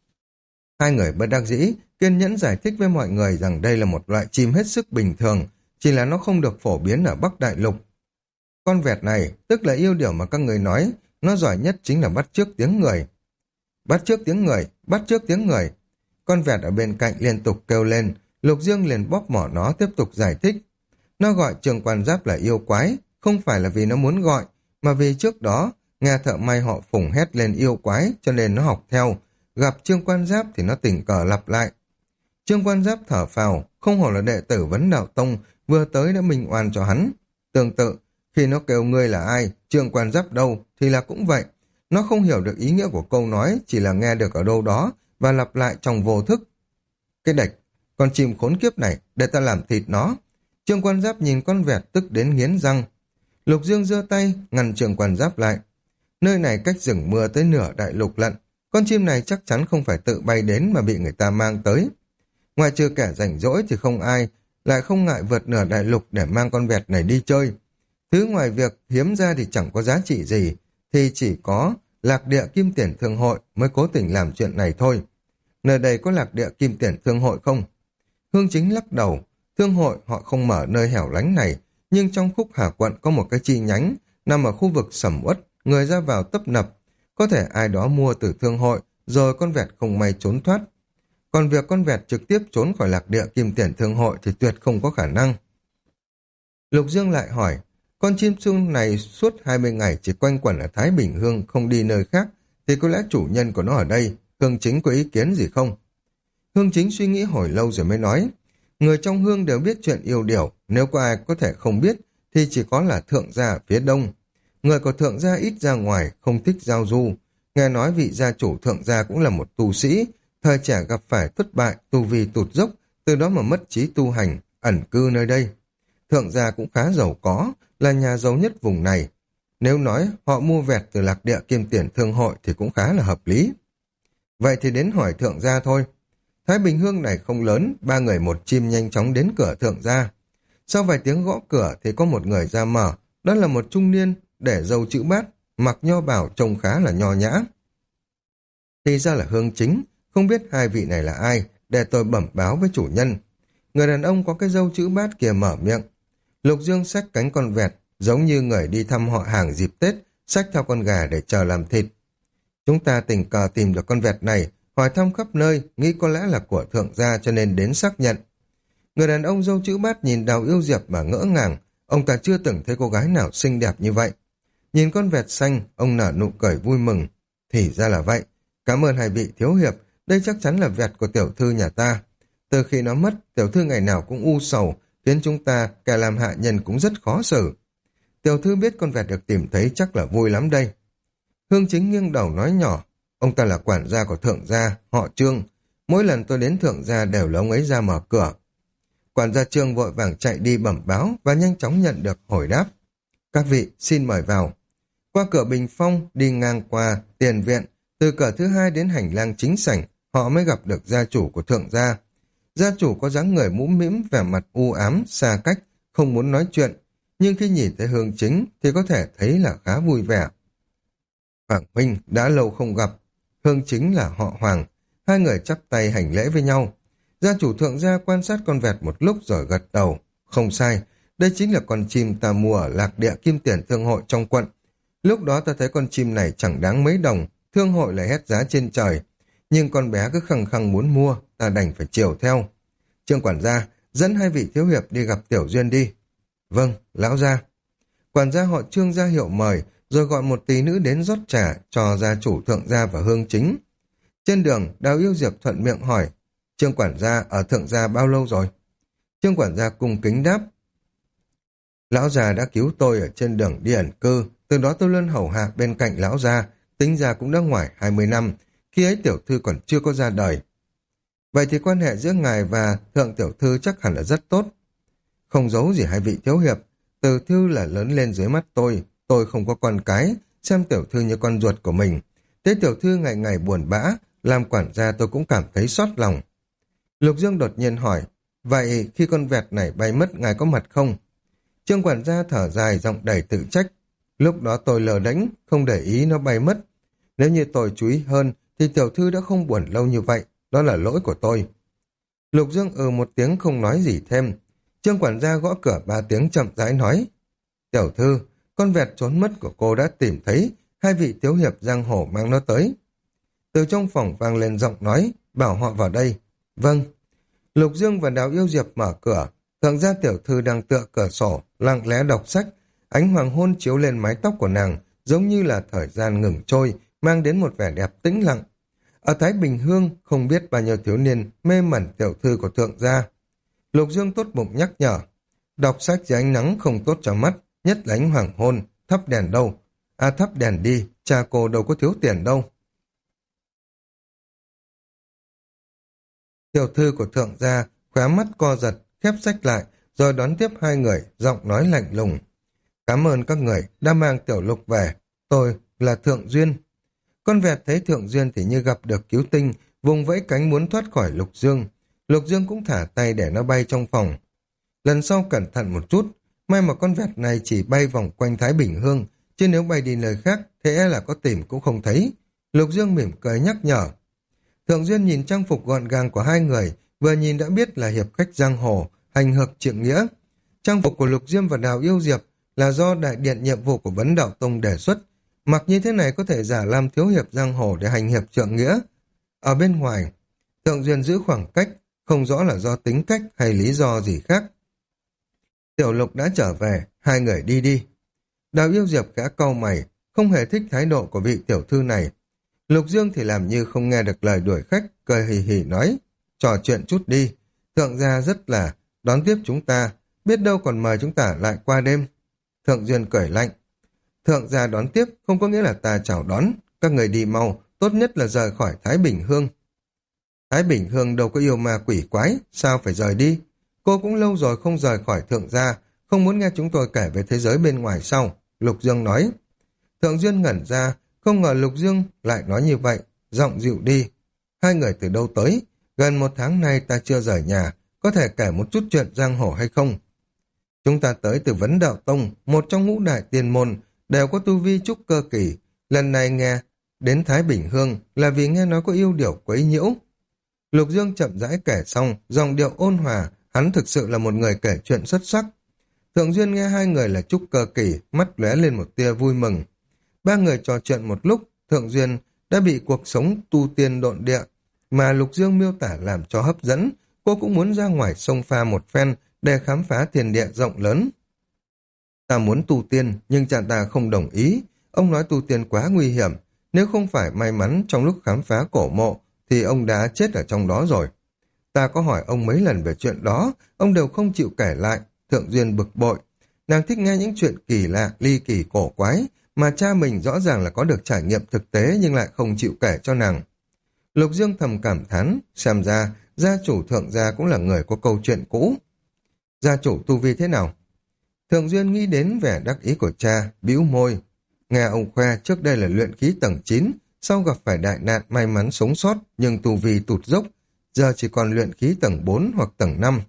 Hai người bất đắc dĩ, kiên nhẫn giải thích với mọi người rằng đây là một loại chim hết sức bình thường, chỉ là nó không được phổ biến ở Bắc Đại Lục. Con vẹt này, tức là yêu điểu mà các người nói, nó giỏi nhất chính là bắt chước tiếng người. Bắt chước tiếng người, bắt chước tiếng người. Con vẹt ở bên cạnh liên tục kêu lên, Lục Dương liền bóp mỏ nó tiếp tục giải thích. Nó gọi Trương Quan Giáp là yêu quái, không phải là vì nó muốn gọi, mà vì trước đó, nghe thợ may họ Phùng hét lên yêu quái, cho nên nó học theo. Gặp Trương Quan Giáp thì nó tình cờ lặp lại. Trương Quan Giáp thở phào, không hổ là đệ tử Vấn Đạo Tông, vừa tới đã minh oan cho hắn. Tương tự, khi nó kêu ngươi là ai, Trương Quan Giáp đâu, thì là cũng vậy. Nó không hiểu được ý nghĩa của câu nói, chỉ là nghe được ở đâu đó, và lặp lại trong vô thức. Cái đạch, con chim khốn kiếp này, để ta làm thịt nó. Trương Quan Giáp nhìn con vẹt tức đến nghiến răng. Lục Dương giơ tay, ngăn Trương Quan Giáp lại. Nơi này cách rừng mưa tới nửa đại lục lận. Con chim này chắc chắn không phải tự bay đến mà bị người ta mang tới. Ngoài trừ kẻ rảnh rỗi thì không ai lại không ngại vượt nửa đại lục để mang con vẹt này đi chơi. Thứ ngoài việc hiếm ra thì chẳng có giá trị gì, thì chỉ có Lạc Địa Kim Tiền Thương Hội mới cố tình làm chuyện này thôi. Nơi đây có Lạc Địa Kim Tiền Thương Hội không? Hương Chính lắc đầu, thương hội họ không mở nơi hẻo lánh này, nhưng trong khúc Hà Quận có một cái chi nhánh, nằm ở khu vực sầm uất, người ra vào tấp nập. Có thể ai đó mua từ thương hội, rồi con vẹt không may trốn thoát. Còn việc con vẹt trực tiếp trốn khỏi Lạc Địa Kim Tiền Thương Hội thì tuyệt không có khả năng. Lục Dương lại hỏi, con chim sung này suốt 20 ngày chỉ quanh quẩn ở Thái Bình Hương, không đi nơi khác, thì có lẽ chủ nhân của nó ở đây, Hương Chính có ý kiến gì không? Hương Chính suy nghĩ hồi lâu rồi mới nói, người trong hương đều biết chuyện yêu điểu, nếu có ai có thể không biết, thì chỉ có là thượng gia ở phía đông. Người của thượng gia ít ra ngoài, không thích giao du. Nghe nói vị gia chủ thượng gia cũng là một tu sĩ, thời trẻ gặp phải thất bại, tu vi tụt dốc, từ đó mà mất trí tu hành, ẩn cư nơi đây. Thượng gia cũng khá giàu có, là nhà giàu nhất vùng này. Nếu nói họ mua vẹt từ Lạc Địa Kim Tiền Thương Hội thì cũng khá là hợp lý. Vậy thì đến hỏi thượng gia thôi. Thái Bình Hương này không lớn, 3 người một chim nhanh chóng đến cửa thượng gia. Sau vài tiếng gõ cửa thì có một người ra mở, đó là một trung niên để râu chữ bát, mặc nho bào trông khá là nho nhã. Thì ra là Hương Chính, không biết hai vị này là ai, để tôi bẩm báo với chủ nhân. Người đàn ông có cái râu chữ bát kia mở miệng. Lục Dương xách cánh con vẹt, giống như người đi thăm họ hàng dịp Tết, xách theo con gà để chờ làm thịt. Chúng ta tình cờ tìm được con vẹt này, hỏi thăm khắp nơi, nghĩ có lẽ là của thượng gia cho nên đến xác nhận. Người đàn ông râu chữ bát nhìn Đào Yêu Diệp mà ngỡ ngàng, ông ta chưa từng thấy cô gái nào xinh đẹp như vậy. Nhìn con vẹt xanh, ông nở nụ cười vui mừng. Thì ra là vậy, cảm ơn hai vị thiếu hiệp, đây chắc chắn là vẹt của tiểu thư nhà ta. Từ khi nó mất, tiểu thư ngày nào cũng u sầu, khiến chúng ta, kẻ làm hạ nhân cũng rất khó xử. Tiểu thư biết con vẹt được tìm thấy chắc là vui lắm đây. Hương Chính nghiêng đầu nói nhỏ, ông ta là quản gia của thượng gia, họ Trương. Mỗi lần tôi đến thượng gia đều là ông ấy ra mở cửa. Quản gia Trương vội vàng chạy đi bẩm báo và nhanh chóng nhận được hồi đáp. Các vị, xin mời vào. Qua cửa bình phong, đi ngang qua tiền viện, từ cửa thứ hai đến hành lang chính sảnh, họ mới gặp được gia chủ của thượng gia. Gia chủ có dáng người mũm mĩm, vẻ mặt u ám, xa cách, không muốn nói chuyện, nhưng khi nhìn thấy Hương Chính thì có thể thấy là khá vui vẻ. Hoàng huynh, đã lâu không gặp. Hương Chính là họ Hoàng, hai người chắp tay hành lễ với nhau. Gia chủ thượng gia quan sát con vẹt một lúc rồi gật đầu. Không sai, đây chính là con chim ta mua ở Lạc Địa Kim Tiền Thương Hội trong quận. Lúc đó ta thấy con chim này chẳng đáng mấy đồng, thương hội lại hét giá trên trời. Nhưng con bé cứ khăng khăng muốn mua, ta đành phải chiều theo. Trương quản gia, dẫn hai vị thiếu hiệp đi gặp Tiểu Duyên đi. Vâng, lão gia. Quản gia họ Trương ra hiệu mời, rồi gọi một tỷ nữ đến rót trà cho gia chủ thượng gia và Hương Chính. Trên đường, Đào Yêu Diệp thuận miệng hỏi, Trương quản gia ở thượng gia bao lâu rồi? Trương quản gia cung kính đáp, lão già đã cứu tôi ở trên đường đi ẩn cư, từ đó tôi luôn hầu hạ bên cạnh lão già, tính ra cũng đã ngoài 20 năm, khi ấy tiểu thư còn chưa có ra đời. Vậy thì quan hệ giữa ngài và thượng tiểu thư chắc hẳn là rất tốt. Không giấu gì hai vị thiếu hiệp, tiểu thư là lớn lên dưới mắt tôi không có con cái, xem tiểu thư như con ruột của mình. Thế tiểu thư ngày ngày buồn bã, làm quản gia tôi cũng cảm thấy xót lòng. Lục Dương đột nhiên hỏi, vậy khi con vẹt này bay mất ngài có mặt không? Trương quản gia thở dài giọng đầy tự trách. Lúc đó tôi lờ đánh, không để ý nó bay mất. Nếu như tôi chú ý hơn, thì tiểu thư đã không buồn lâu như vậy, đó là lỗi của tôi. Lục Dương một tiếng không nói gì thêm. Trương quản gia gõ cửa 3 tiếng chậm rãi nói, tiểu thư, con vẹt trốn mất của cô đã tìm thấy, hai vị thiếu hiệp giang hồ mang nó tới. Từ trong phòng vang lên giọng nói, bảo họ vào đây. Vâng. Lục Dương và Đào Yêu Diệp mở cửa, thượng gia tiểu thư đang tựa cửa sổ, lặng lẽ đọc sách, ánh hoàng hôn chiếu lên mái tóc của nàng, giống như là thời gian ngừng trôi, mang đến một vẻ đẹp tĩnh lặng. Ở Thái Bình Hương, không biết bao nhiêu thiếu niên mê mẩn tiểu thư của thượng gia. Lục Dương tốt bụng nhắc nhở, đọc sách dưới ánh nắng không tốt cho mắt, nhất là ánh hoàng hôn, thắp đèn đâu? À thắp đèn đi, cha cô đâu có thiếu tiền đâu. Tiểu thư của thượng gia, khóe mắt co giật, khép sách lại, rồi đón tiếp hai người, giọng nói lạnh lùng. Cảm ơn các người đã mang tiểu lục về, tôi là Thượng Duyên. Con vẹt thấy Thượng Duyên thì như gặp được cứu tinh, vùng vẫy cánh muốn thoát khỏi Lục Dương. Lục Dương cũng thả tay để nó bay trong phòng. Lần sau cẩn thận một chút, may mà con vẹt này chỉ bay vòng quanh Thái Bình Hương, chứ nếu bay đi nơi khác, thế là có tìm cũng không thấy. Lục Dương mỉm cười nhắc nhở. Thượng Duyên nhìn trang phục gọn gàng của hai người, vừa nhìn đã biết là hiệp khách giang hồ, hành hược trượng nghĩa. Trang phục của Lục Diêm và Đào Yêu Diệp là do đại điện nhiệm vụ của Vấn Đạo Tông đề xuất. Mặc như thế này có thể giả làm thiếu hiệp giang hồ để hành hiệp trượng nghĩa. Ở bên ngoài, Thượng Duyên giữ khoảng cách, không rõ là do tính cách hay lý do gì khác. Tiểu Lục đã trở về, hai người đi đi. Đào Yêu Diệp khẽ cau mày, không hề thích thái độ của vị tiểu thư này. Lục Dương thì làm như không nghe được lời đuổi khách, cười hì hì nói, trò chuyện chút đi, thượng gia rất là đón tiếp chúng ta, biết đâu còn mời chúng ta lại qua đêm. Thượng Duyên cười lạnh, thượng gia đón tiếp không có nghĩa là ta chào đón, các người đi mau, tốt nhất là rời khỏi Thái Bình Hương. Thái Bình Hương đâu có yêu ma quỷ quái, sao phải rời đi? Cô cũng lâu rồi không rời khỏi thượng gia, không muốn nghe chúng tôi kể về thế giới bên ngoài sau, Lục Dương nói. Thượng Duyên ngẩn ra, không ngờ Lục Dương lại nói như vậy, giọng dịu đi. Hai người từ đâu tới? Gần 1 tháng nay ta chưa rời nhà, có thể kể một chút chuyện giang hồ hay không? Chúng ta tới từ Vấn Đạo Tông, một trong ngũ đại tiên môn, đều có tu vi trúc cơ kỳ. Lần này nghe đến Thái Bình Hương là vì nghe nói có yêu điểu quấy nhiễu. Lục Dương chậm rãi kể xong, giọng điệu ôn hòa, hắn thực sự là một người kể chuyện xuất sắc. Thượng Duyên nghe hai người là trúc cơ kỳ, mắt lóe lên một tia vui mừng. Ba người trò chuyện một lúc, Thượng Duyên đã bị cuộc sống tu tiên độn địa mà Lục Dương miêu tả làm cho hấp dẫn. Cô cũng muốn ra ngoài sông pha một phen để khám phá thiên địa rộng lớn. Ta muốn tu tiên, nhưng cha ta không đồng ý. Ông nói tu tiên quá nguy hiểm. Nếu không phải may mắn trong lúc khám phá cổ mộ, thì ông đã chết ở trong đó rồi. Ta có hỏi ông mấy lần về chuyện đó, ông đều không chịu kể lại. Thượng Duyên bực bội. Nàng thích nghe những chuyện kỳ lạ, ly kỳ cổ quái, mà cha mình rõ ràng là có được trải nghiệm thực tế nhưng lại không chịu kể cho nàng. Lục Dương thầm cảm thán, xem ra gia chủ thượng gia cũng là người có câu chuyện cũ. Gia chủ tu vi thế nào? Thượng Duyên nghĩ đến vẻ đắc ý của cha, bĩu môi. Nghe ông khoe trước đây là luyện khí tầng 9, sau gặp phải đại nạn may mắn sống sót nhưng tu vi tụt dốc, giờ chỉ còn luyện khí tầng 4 hoặc tầng 5.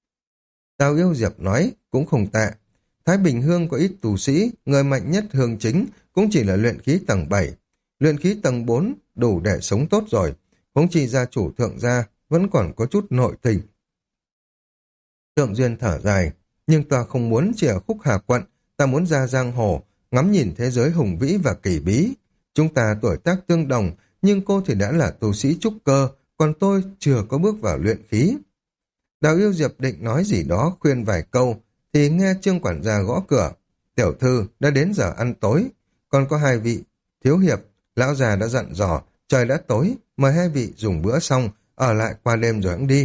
Đào Yêu Diệp nói, cũng không tệ. Thái Bình Hương có ít tu sĩ, người mạnh nhất Hương Chính cũng chỉ là luyện khí tầng 7. Luyện khí tầng 4 đủ để sống tốt rồi, huống chi gia chủ thượng gia vẫn còn có chút nội tình. Thượng Duyên thở dài, nhưng ta không muốn chỉ ở Khúc Hà quận, ta muốn ra giang hồ, ngắm nhìn thế giới hùng vĩ và kỳ bí. Chúng ta tuổi tác tương đồng, nhưng cô thì đã là tu sĩ trúc cơ, còn tôi chưa có bước vào luyện khí. Đào Yêu Diệp định nói gì đó khuyên vài câu, thì nghe Trương quản gia gõ cửa. Tiểu thư đã đến giờ ăn tối, còn có 2 vị thiếu hiệp, lão già đã dặn dò trời đã tối, mời hai vị dùng bữa xong, ở lại qua đêm rồi hẵng đi.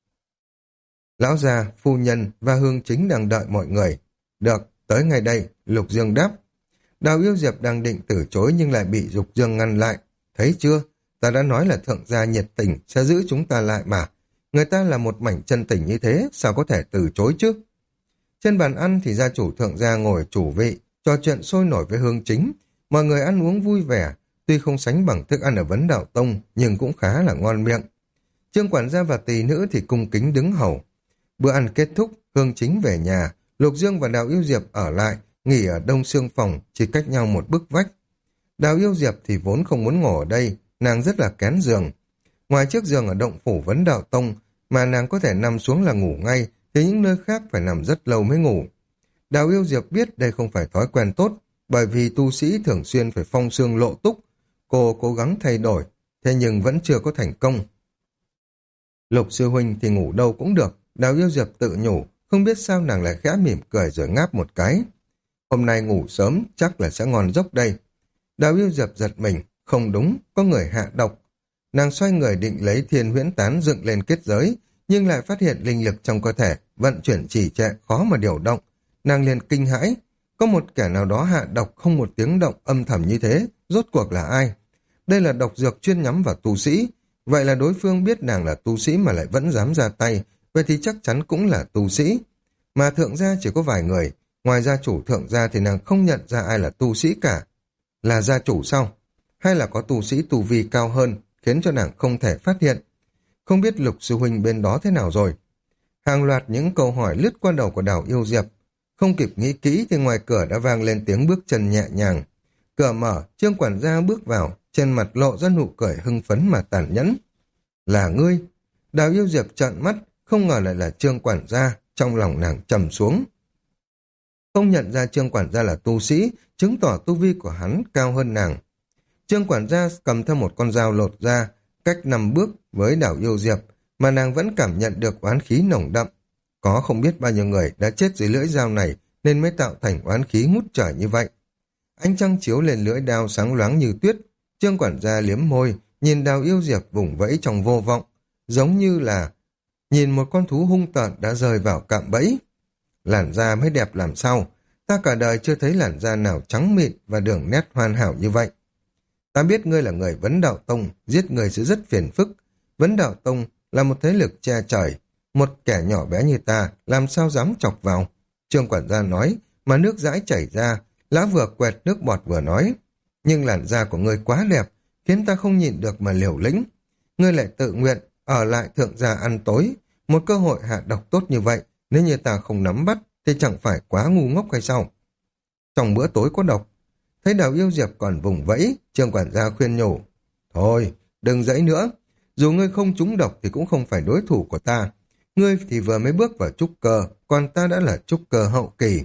Lão già, phu nhân và Hương Chính đang đợi mọi người. Được, tới ngay đây, Lục Dương đáp. Đào Yêu Diệp đang định từ chối nhưng lại bị Lục Dương ngăn lại. Thấy chưa, ta đã nói là thượng gia nhiệt tình sẽ giữ chúng ta lại mà. Người ta là một mảnh chân tình như thế, sao có thể từ chối chứ? Trên bàn ăn thì gia chủ thượng gia ngồi chủ vị, trò chuyện sôi nổi với Hương Chính. Mọi người ăn uống vui vẻ, tuy không sánh bằng thức ăn ở Vấn Đạo Tông, nhưng cũng khá là ngon miệng. Trương quản gia và tỳ nữ thì cung kính đứng hầu. Bữa ăn kết thúc, Hương Chính về nhà, Lục Dương và Đào Yêu Diệp ở lại, nghỉ ở Đông Xương phòng, chỉ cách nhau một bức vách. Đào Yêu Diệp thì vốn không muốn ngủ ở đây, nàng rất là kén giường. Ngoài chiếc giường ở động phủ Vấn Đạo Tông, mà nàng có thể nằm xuống là ngủ ngay, thì những nơi khác phải nằm rất lâu mới ngủ. Đào Yêu Diệp biết đây không phải thói quen tốt, bởi vì tu sĩ thường xuyên phải phong xương lộ túc. Cô cố gắng thay đổi, thế nhưng vẫn chưa có thành công. Lục sư huynh thì ngủ đâu cũng được, Đào Yêu Diệp tự nhủ, không biết sao nàng lại khẽ mỉm cười rồi ngáp một cái. Hôm nay ngủ sớm, chắc là sẽ ngon giấc đây. Đào Yêu Diệp giật mình, không đúng, có người hạ độc. Nàng xoay người định lấy Thiên Huyễn Tán dựng lên kết giới, nhưng lại phát hiện linh lực trong cơ thể, vận chuyển trì trệ, khó mà điều động. Nàng liền kinh hãi, có một kẻ nào đó hạ độc không một tiếng động âm thầm như thế, rốt cuộc là ai? Đây là độc dược chuyên nhắm vào tu sĩ, vậy là đối phương biết nàng là tu sĩ mà lại vẫn dám ra tay, vậy thì chắc chắn cũng là tu sĩ. Mà thượng gia chỉ có vài người, ngoài gia chủ thượng gia thì nàng không nhận ra ai là tu sĩ cả. Là gia chủ sao? Hay là có tu sĩ tu vi cao hơn, khiến cho nàng không thể phát hiện? Không biết Lục sư huynh bên đó thế nào rồi? Hàng loạt những câu hỏi lướt qua đầu của Đào Yêu Diệp. Không kịp nghĩ kỹ thì ngoài cửa đã vang lên tiếng bước chân nhẹ nhàng. Cửa mở, Trương quản gia bước vào, trên mặt lộ ra nụ cười hưng phấn mà tàn nhẫn. Là ngươi? Đào Yêu Diệp trợn mắt, không ngờ lại là Trương quản gia, trong lòng nàng trầm xuống. Không nhận ra Trương quản gia là tu sĩ, chứng tỏ tu vi của hắn cao hơn nàng. Trương quản gia cầm theo một con dao lột ra, cách 5 bước với Đào Yêu Diệp, mà nàng vẫn cảm nhận được oán khí nồng đậm. Có không biết bao nhiêu người đã chết dưới lưỡi dao này nên mới tạo thành oán khí ngút trời như vậy. Ánh trăng chiếu lên lưỡi đao sáng loáng như tuyết. Trương quản gia liếm môi, nhìn Đào Yêu Diệp vùng vẫy trong vô vọng, giống như là nhìn một con thú hung tợn đã rơi vào cạm bẫy. Làn da mới đẹp làm sao? Ta cả đời chưa thấy làn da nào trắng mịn và đường nét hoàn hảo như vậy. Ta biết ngươi là người Vấn Đạo Tông, giết người sẽ rất phiền phức. Vấn Đạo Tông là một thế lực che trời, một kẻ nhỏ bé như ta làm sao dám chọc vào. Trương quản gia nói, mà nước dãi chảy ra, lão vừa quẹt nước bọt vừa nói. Nhưng làn da của ngươi quá đẹp, khiến ta không nhịn được mà liều lĩnh. Ngươi lại tự nguyện, ở lại thượng gia ăn tối. Một cơ hội hạ độc tốt như vậy, nếu như ta không nắm bắt, thì chẳng phải quá ngu ngốc hay sao? Trong bữa tối có độc. Thấy Đào Yêu Diệp còn vùng vẫy, Trương quản gia khuyên nhủ. Thôi, đừng dãy nữa. Dù ngươi không trúng độc thì cũng không phải đối thủ của ta. Ngươi thì vừa mới bước vào trúc cơ, còn ta đã là trúc cơ hậu kỳ.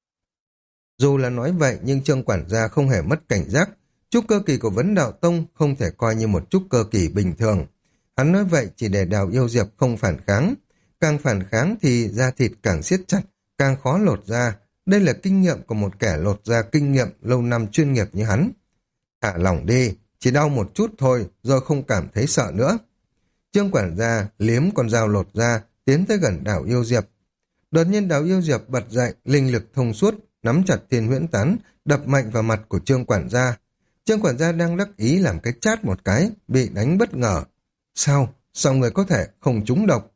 Dù là nói vậy nhưng Trương quản gia không hề mất cảnh giác. Trúc cơ kỳ của Vấn Đạo Tông không thể coi như một trúc cơ kỳ bình thường. Hắn nói vậy chỉ để Đào Yêu Diệp không phản kháng. Càng phản kháng thì da thịt càng siết chặt, càng khó lột ra. Đây là kinh nghiệm của một kẻ lột da kinh nghiệm lâu năm chuyên nghiệp như hắn. Thả lỏng đi, chỉ đau một chút thôi, rồi không cảm thấy sợ nữa. Trương quản gia liếm con dao lột da, tiến tới gần Đào Yêu Diệp. Đột nhiên Đào Yêu Diệp bật dậy, linh lực thông suốt, nắm chặt Thiên Huyễn Tán, đập mạnh vào mặt của Trương quản gia. Trương quản gia đang đắc ý làm cái chát một cái, bị đánh bất ngờ. Sao người có thể không trúng độc?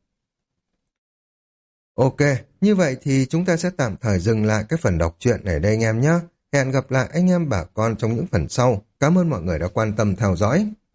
Ok, như vậy thì chúng ta sẽ tạm thời dừng lại cái phần đọc truyện này đây anh em nhé. Hẹn gặp lại anh em bà con trong những phần sau. Cảm ơn mọi người đã quan tâm theo dõi.